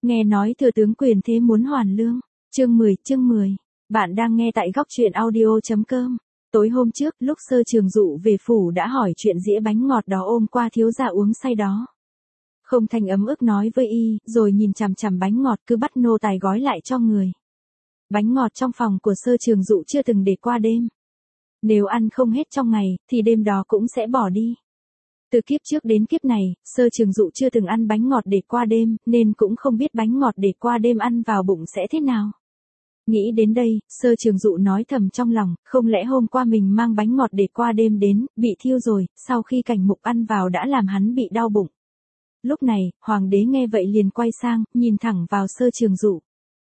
Nghe nói thừa tướng quyền thế muốn hoàn lương. Chương 10. Bạn đang nghe tại góc truyện audio.com. Tối hôm trước, lúc Sơ Trường Dụ về phủ đã hỏi chuyện dĩa bánh ngọt đó ôm qua thiếu gia uống say đó. Không thành ấm ức nói với y, rồi nhìn chằm chằm bánh ngọt cứ bắt nô tài gói lại cho người. Bánh ngọt trong phòng của Sơ Trường Dụ chưa từng để qua đêm. Nếu ăn không hết trong ngày, thì đêm đó cũng sẽ bỏ đi. Từ kiếp trước đến kiếp này, Sơ Trường Dụ chưa từng ăn bánh ngọt để qua đêm, nên cũng không biết bánh ngọt để qua đêm ăn vào bụng sẽ thế nào. Nghĩ đến đây, Sơ Trường Dụ nói thầm trong lòng, không lẽ hôm qua mình mang bánh ngọt để qua đêm đến, bị thiêu rồi, sau khi Cảnh Mục ăn vào đã làm hắn bị đau bụng. Lúc này, Hoàng đế nghe vậy liền quay sang, nhìn thẳng vào Sơ Trường Dụ.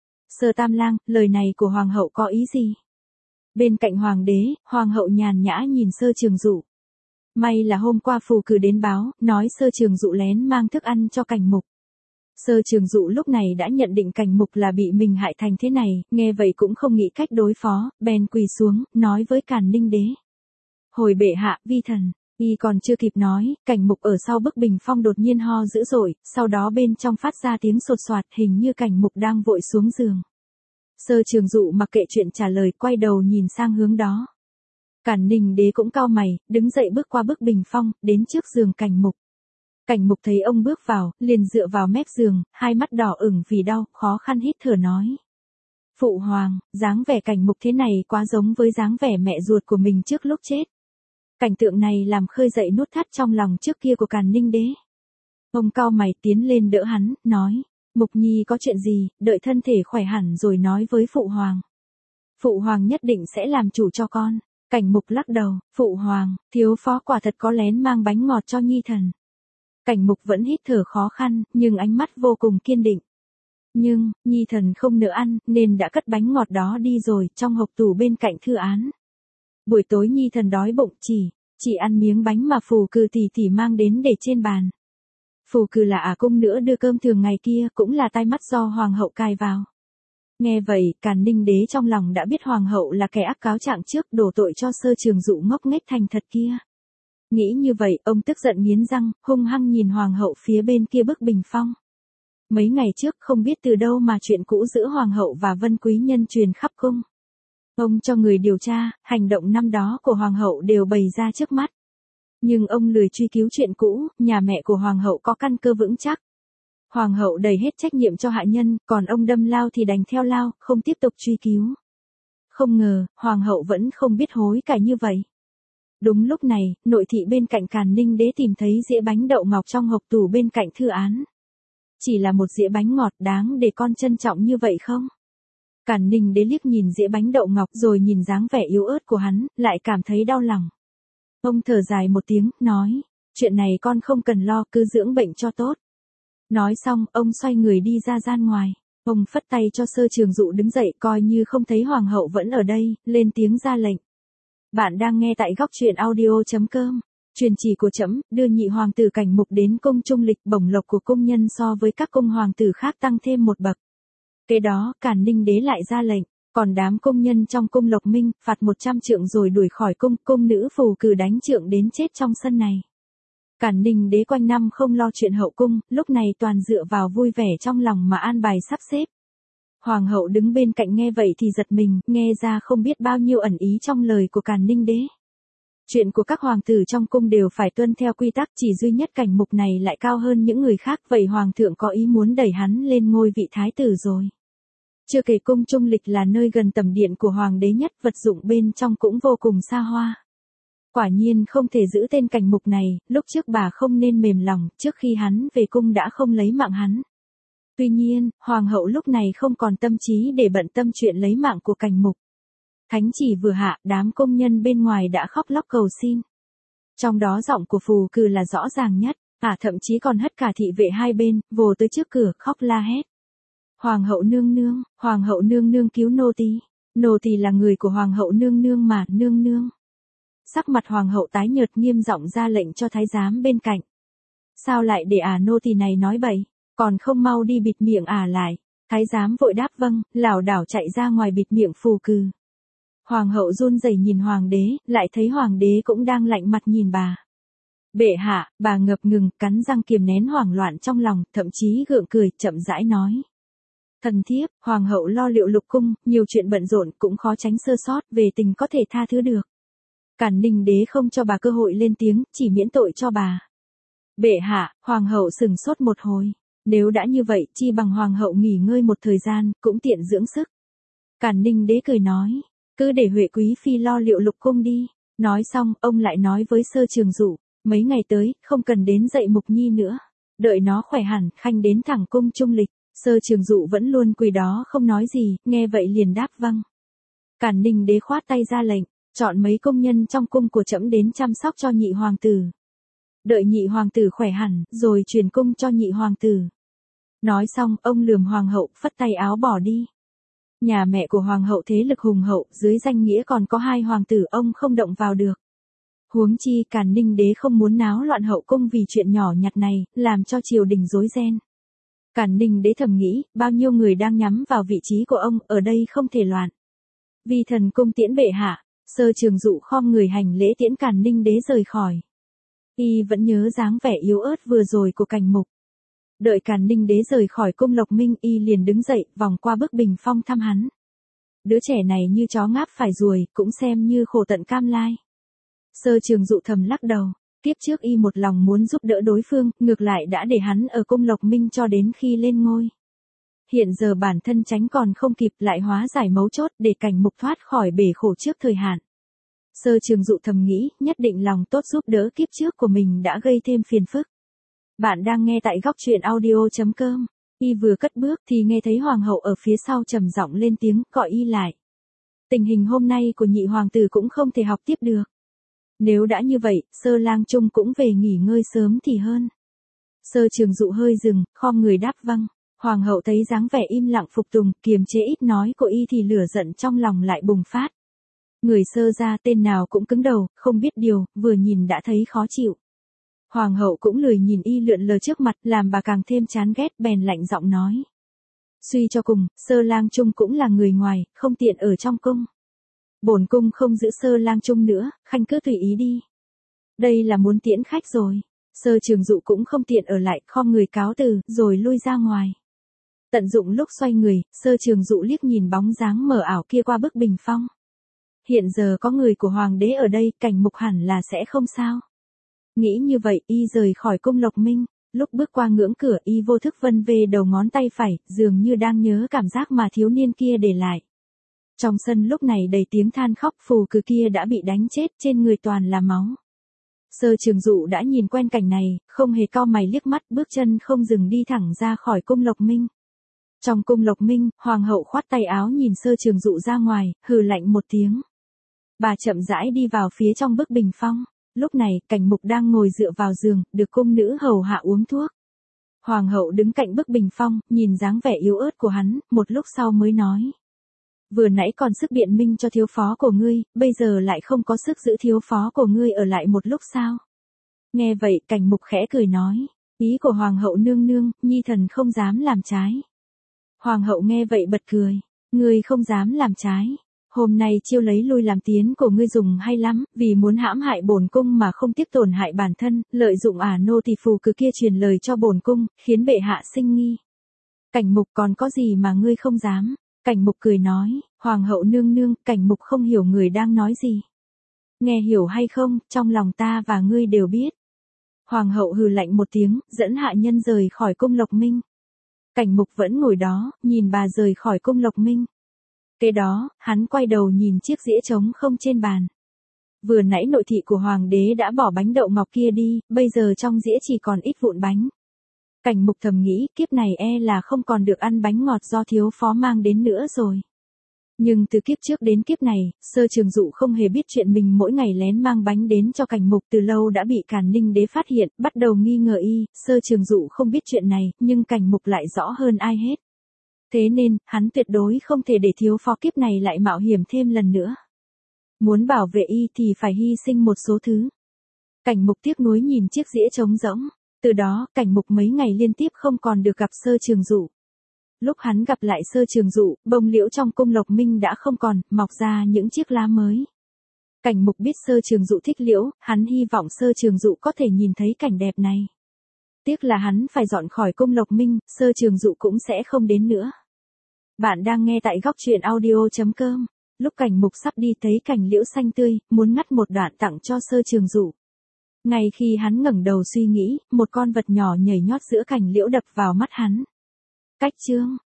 Sơ Tam Lang, lời này của Hoàng hậu có ý gì? Bên cạnh Hoàng đế, Hoàng hậu nhàn nhã nhìn Sơ Trường Dụ. May là hôm qua phù cử đến báo, nói Sơ Trường Dụ lén mang thức ăn cho Cảnh Mục. Sơ Trường Dụ lúc này đã nhận định Cảnh Mục là bị mình hại thành thế này, nghe vậy cũng không nghĩ cách đối phó, bèn quỳ xuống, nói với Càn Ninh đế. Hồi bệ hạ, vi thần, y còn chưa kịp nói, Cảnh Mục ở sau bức bình phong đột nhiên ho dữ dội, sau đó bên trong phát ra tiếng sột soạt, hình như Cảnh Mục đang vội xuống giường. Sơ Trường Dụ mặc kệ chuyện trả lời, quay đầu nhìn sang hướng đó. Càn Ninh đế cũng cau mày, đứng dậy bước qua bức bình phong, đến trước giường Cảnh Mục. Cảnh Mục thấy ông bước vào, liền dựa vào mép giường, hai mắt đỏ ửng vì đau, khó khăn hít thở nói. Phụ hoàng, dáng vẻ Cảnh Mục thế này quá giống với dáng vẻ mẹ ruột của mình trước lúc chết. Cảnh tượng này làm khơi dậy nút thắt trong lòng trước kia của Càn Ninh đế. Ông cau mày tiến lên đỡ hắn, nói. Mục Nhi có chuyện gì, đợi thân thể khỏe hẳn rồi nói với Phụ hoàng. Phụ hoàng nhất định sẽ làm chủ cho con. Cảnh Mục lắc đầu, Phụ hoàng, thiếu phó quả thật có lén mang bánh ngọt cho Nhi thần. Cảnh Mục vẫn hít thở khó khăn, nhưng ánh mắt vô cùng kiên định. Nhưng, Nhi thần không nỡ ăn, nên đã cất bánh ngọt đó đi rồi, trong hộc tủ bên cạnh thư án. Buổi tối Nhi thần đói bụng, chỉ ăn miếng bánh mà Phù Cừ tỷ mang đến để trên bàn. Phù Cừ là ả cung nữa đưa cơm thường ngày kia, cũng là tai mắt do hoàng hậu cài vào. Nghe vậy, Càn Ninh đế trong lòng đã biết hoàng hậu là kẻ ác cáo trạng trước, đổ tội cho Sơ Trường Dụ ngốc nghếch thành thật kia. Nghĩ như vậy, ông tức giận nghiến răng, hung hăng nhìn hoàng hậu phía bên kia bức bình phong. Mấy ngày trước không biết từ đâu mà chuyện cũ giữa hoàng hậu và Vân quý nhân truyền khắp cung. Ông cho người điều tra, hành động năm đó của hoàng hậu đều bày ra trước mắt. Nhưng ông lười truy cứu chuyện cũ, nhà mẹ của hoàng hậu có căn cơ vững chắc. Hoàng hậu đẩy hết trách nhiệm cho hạ nhân, còn ông đâm lao thì đành theo lao, không tiếp tục truy cứu. Không ngờ, hoàng hậu vẫn không biết hối cải như vậy. Đúng lúc này, nội thị bên cạnh Càn Ninh đế tìm thấy dĩa bánh đậu ngọc trong hộc tủ bên cạnh thư án. Chỉ là một dĩa bánh ngọt, đáng để con trân trọng như vậy không? Càn Ninh đế liếc nhìn dĩa bánh đậu ngọc rồi nhìn dáng vẻ yếu ớt của hắn, lại cảm thấy đau lòng. Ông thở dài một tiếng, nói, chuyện này con không cần lo, cứ dưỡng bệnh cho tốt. Nói xong, ông xoay người đi ra gian ngoài. Ông phất tay cho Sơ Trường Dụ đứng dậy, coi như không thấy hoàng hậu vẫn ở đây, lên tiếng ra lệnh. Bạn đang nghe tại góc truyện audio.com. Truyền chỉ của trẫm đưa nhị hoàng tử Cảnh Mục đến cung trung lịch, bổng lộc của cung nhân so với các cung hoàng tử khác tăng thêm một bậc. Kế đó, Càn Ninh đế lại ra lệnh, còn đám cung nhân trong cung Lộc Minh, phạt 100 trượng rồi đuổi khỏi cung, cung nữ Phù Cừ đánh trượng đến chết trong sân này. Càn Ninh đế quanh năm không lo chuyện hậu cung, lúc này toàn dựa vào vui vẻ trong lòng mà an bài sắp xếp. Hoàng hậu đứng bên cạnh nghe vậy thì giật mình, nghe ra không biết bao nhiêu ẩn ý trong lời của Càn Ninh đế. Chuyện của các hoàng tử trong cung đều phải tuân theo quy tắc, chỉ duy nhất Cảnh Mục này lại cao hơn những người khác, vậy hoàng thượng có ý muốn đẩy hắn lên ngôi vị thái tử rồi. Chưa kể cung trung lịch là nơi gần tầm điện của hoàng đế nhất, vật dụng bên trong cũng vô cùng xa hoa. Quả nhiên không thể giữ tên Cảnh Mục này, lúc trước bà không nên mềm lòng, trước khi hắn về cung đã không lấy mạng hắn. Tuy nhiên, hoàng hậu lúc này không còn tâm trí để bận tâm chuyện lấy mạng của Cảnh Mục. Thánh chỉ vừa hạ, đám công nhân bên ngoài đã khóc lóc cầu xin. Trong đó giọng của Phù Cừ là rõ ràng nhất, thậm chí còn hất cả thị vệ hai bên, vồ tới trước cửa, khóc la hét. Hoàng hậu nương nương cứu nô tỳ là người của hoàng hậu nương nương mà, nương nương. Sắc mặt hoàng hậu tái nhợt, nghiêm giọng ra lệnh cho thái giám bên cạnh. Sao lại để nô tỳ này nói bậy, còn không mau đi bịt miệng lại. Thái giám vội đáp vâng, lảo đảo chạy ra ngoài bịt miệng Phù Cừ. Hoàng hậu run rẩy nhìn hoàng đế, lại thấy hoàng đế cũng đang lạnh mặt nhìn bà. Bệ hạ, bà ngập ngừng, cắn răng kiềm nén hoảng loạn trong lòng, thậm chí gượng cười, chậm rãi nói. Thần thiếp, hoàng hậu lo liệu lục cung, nhiều chuyện bận rộn cũng khó tránh sơ sót, về tình có thể tha thứ được. Càn Ninh đế không cho bà cơ hội lên tiếng, chỉ miễn tội cho bà. Bệ hạ, hoàng hậu sừng sốt một hồi. Nếu đã như vậy, chi bằng hoàng hậu nghỉ ngơi một thời gian, cũng tiện dưỡng sức. Càn Ninh đế cười nói, cứ để Huệ quý phi lo liệu lục cung đi. Nói xong, ông lại nói với Sơ Trường Dụ, mấy ngày tới, không cần đến dạy Mục Nhi nữa. Đợi nó khỏe hẳn, khanh đến thẳng cung trung lịch. Sơ Trường Dụ vẫn luôn quỳ đó không nói gì, nghe vậy liền đáp vâng. Càn Ninh đế khoát tay ra lệnh, chọn mấy công nhân trong cung của trẫm đến chăm sóc cho nhị hoàng tử. Đợi nhị hoàng tử khỏe hẳn, rồi truyền cung cho nhị hoàng tử. Nói xong, ông lườm hoàng hậu, phất tay áo bỏ đi. Nhà mẹ của hoàng hậu thế lực hùng hậu, dưới danh nghĩa còn có 2 hoàng tử, ông không động vào được. Huống chi Càn Ninh đế không muốn náo loạn hậu cung vì chuyện nhỏ nhặt này, làm cho triều đình rối ren. Càn Ninh đế thầm nghĩ, bao nhiêu người đang nhắm vào vị trí của ông, ở đây không thể loạn. Vì thần cung tiễn bệ hạ, Sơ Trường Dụ khom người hành lễ tiễn Càn Ninh đế rời khỏi. Y vẫn nhớ dáng vẻ yếu ớt vừa rồi của Cảnh Mục. Đợi Càn Ninh đế rời khỏi cung Lộc Minh, y liền đứng dậy, vòng qua bức bình phong thăm hắn. Đứa trẻ này như chó ngáp phải ruồi, cũng xem như khổ tận cam lai. Sơ Trường Dụ thầm lắc đầu, tiếp trước y một lòng muốn giúp đỡ đối phương, ngược lại đã để hắn ở cung Lộc Minh cho đến khi lên ngôi. Hiện giờ bản thân tránh còn không kịp, lại hóa giải mấu chốt để Cảnh Mục thoát khỏi bể khổ trước thời hạn. Sơ Trường Dụ thầm nghĩ, nhất định lòng tốt giúp đỡ kiếp trước của mình đã gây thêm phiền phức. Bạn đang nghe tại góc truyện audio.com. Y vừa cất bước thì nghe thấy hoàng hậu ở phía sau trầm giọng lên tiếng, gọi y lại. Tình hình hôm nay của nhị hoàng tử cũng không thể học tiếp được. Nếu đã như vậy, Sơ Lang Trung cũng về nghỉ ngơi sớm thì hơn. Sơ Trường Dụ hơi dừng, khom người đáp vâng. Hoàng hậu thấy dáng vẻ im lặng phục tùng, kiềm chế ít nói của y thì lửa giận trong lòng lại bùng phát. Người Sơ gia tên nào cũng cứng đầu, không biết điều, vừa nhìn đã thấy khó chịu. Hoàng hậu cũng lười nhìn y lượn lờ trước mặt, làm bà càng thêm chán ghét, bèn lạnh giọng nói. Suy cho cùng, Sơ Lang Trung cũng là người ngoài, không tiện ở trong cung. Bổn cung không giữ Sơ Lang Trung nữa, khanh cứ tùy ý đi. Đây là muốn tiễn khách rồi. Sơ Trường Dụ cũng không tiện ở lại, khom người cáo từ, rồi lui ra ngoài. Tận dụng lúc xoay người, Sơ Trường Dụ liếc nhìn bóng dáng mờ ảo kia qua bức bình phong. Hiện giờ có người của hoàng đế ở đây, Cảnh Mục hẳn là sẽ không sao. Nghĩ như vậy, y rời khỏi cung Lộc Minh, lúc bước qua ngưỡng cửa y vô thức vân về đầu ngón tay phải, dường như đang nhớ cảm giác mà thiếu niên kia để lại. Trong sân lúc này đầy tiếng than khóc, phù cừ kia đã bị đánh chết, trên người toàn là máu. Sơ Trường Dụ đã nhìn quen cảnh này, không hề cau mày liếc mắt, bước chân không dừng đi thẳng ra khỏi cung Lộc Minh. Trong cung Lộc Minh, hoàng hậu khoát tay áo nhìn Sơ Trường Dụ ra ngoài, hừ lạnh một tiếng. Bà chậm rãi đi vào phía trong bức bình phong. Lúc này, Cảnh Mục đang ngồi dựa vào giường, được cung nữ hầu hạ uống thuốc. Hoàng hậu đứng cạnh bức bình phong, nhìn dáng vẻ yếu ớt của hắn, một lúc sau mới nói. Vừa nãy còn sức biện minh cho thiếu phó của ngươi, bây giờ lại không có sức giữ thiếu phó của ngươi ở lại một lúc sao? Nghe vậy, Cảnh Mục khẽ cười nói. Ý của hoàng hậu nương nương, nhi thần không dám làm trái. Hoàng hậu nghe vậy bật cười. Ngươi không dám làm trái. Hôm nay chiêu lấy lui làm tiến của ngươi dùng hay lắm, vì muốn hãm hại bổn cung mà không tiếc tổn hại bản thân, lợi dụng nô tỳ phù cừ kia truyền lời cho bổn cung, khiến bệ hạ sinh nghi. Cảnh Mục còn có gì mà ngươi không dám? Cảnh Mục cười nói, hoàng hậu nương nương, Cảnh Mục không hiểu người đang nói gì. Nghe hiểu hay không, trong lòng ta và ngươi đều biết. Hoàng hậu hừ lạnh một tiếng, dẫn hạ nhân rời khỏi cung Lộc Minh. Cảnh Mục vẫn ngồi đó, nhìn bà rời khỏi cung Lộc Minh. Kế đó, hắn quay đầu nhìn chiếc dĩa trống không trên bàn. Vừa nãy nội thị của hoàng đế đã bỏ bánh đậu ngọc kia đi, bây giờ trong dĩa chỉ còn ít vụn bánh. Cảnh Mục thầm nghĩ, kiếp này là không còn được ăn bánh ngọt do thiếu phó mang đến nữa rồi. Nhưng từ kiếp trước đến kiếp này, Sơ Trường Dụ không hề biết chuyện mình mỗi ngày lén mang bánh đến cho Cảnh Mục, từ lâu đã bị Càn Ninh đế phát hiện, bắt đầu nghi ngờ y. Sơ Trường Dụ không biết chuyện này, nhưng Cảnh Mục lại rõ hơn ai hết. Thế nên, hắn tuyệt đối không thể để thiếu phó kiếp này lại mạo hiểm thêm lần nữa. Muốn bảo vệ y thì phải hy sinh một số thứ. Cảnh Mục tiếc nuối nhìn chiếc dĩa trống rỗng. Từ đó, Cảnh Mục mấy ngày liên tiếp không còn được gặp Sơ Trường Dụ. Lúc hắn gặp lại Sơ Trường Dụ, bông liễu trong cung Lộc Minh đã không còn, mọc ra những chiếc lá mới. Cảnh Mục biết Sơ Trường Dụ thích liễu, hắn hy vọng Sơ Trường Dụ có thể nhìn thấy cảnh đẹp này. Tiếc là hắn phải dọn khỏi cung Lộc Minh, Sơ Trường Dụ cũng sẽ không đến nữa. Bạn đang nghe tại góc truyện audio.com. Lúc cảnh mục sắp đi thấy cành liễu xanh tươi, muốn ngắt một đoạn tặng cho Sơ Trường Dụ. Ngay khi hắn ngẩng đầu suy nghĩ, một con vật nhỏ nhảy nhót giữa cành liễu đập vào mắt hắn. Cách chương,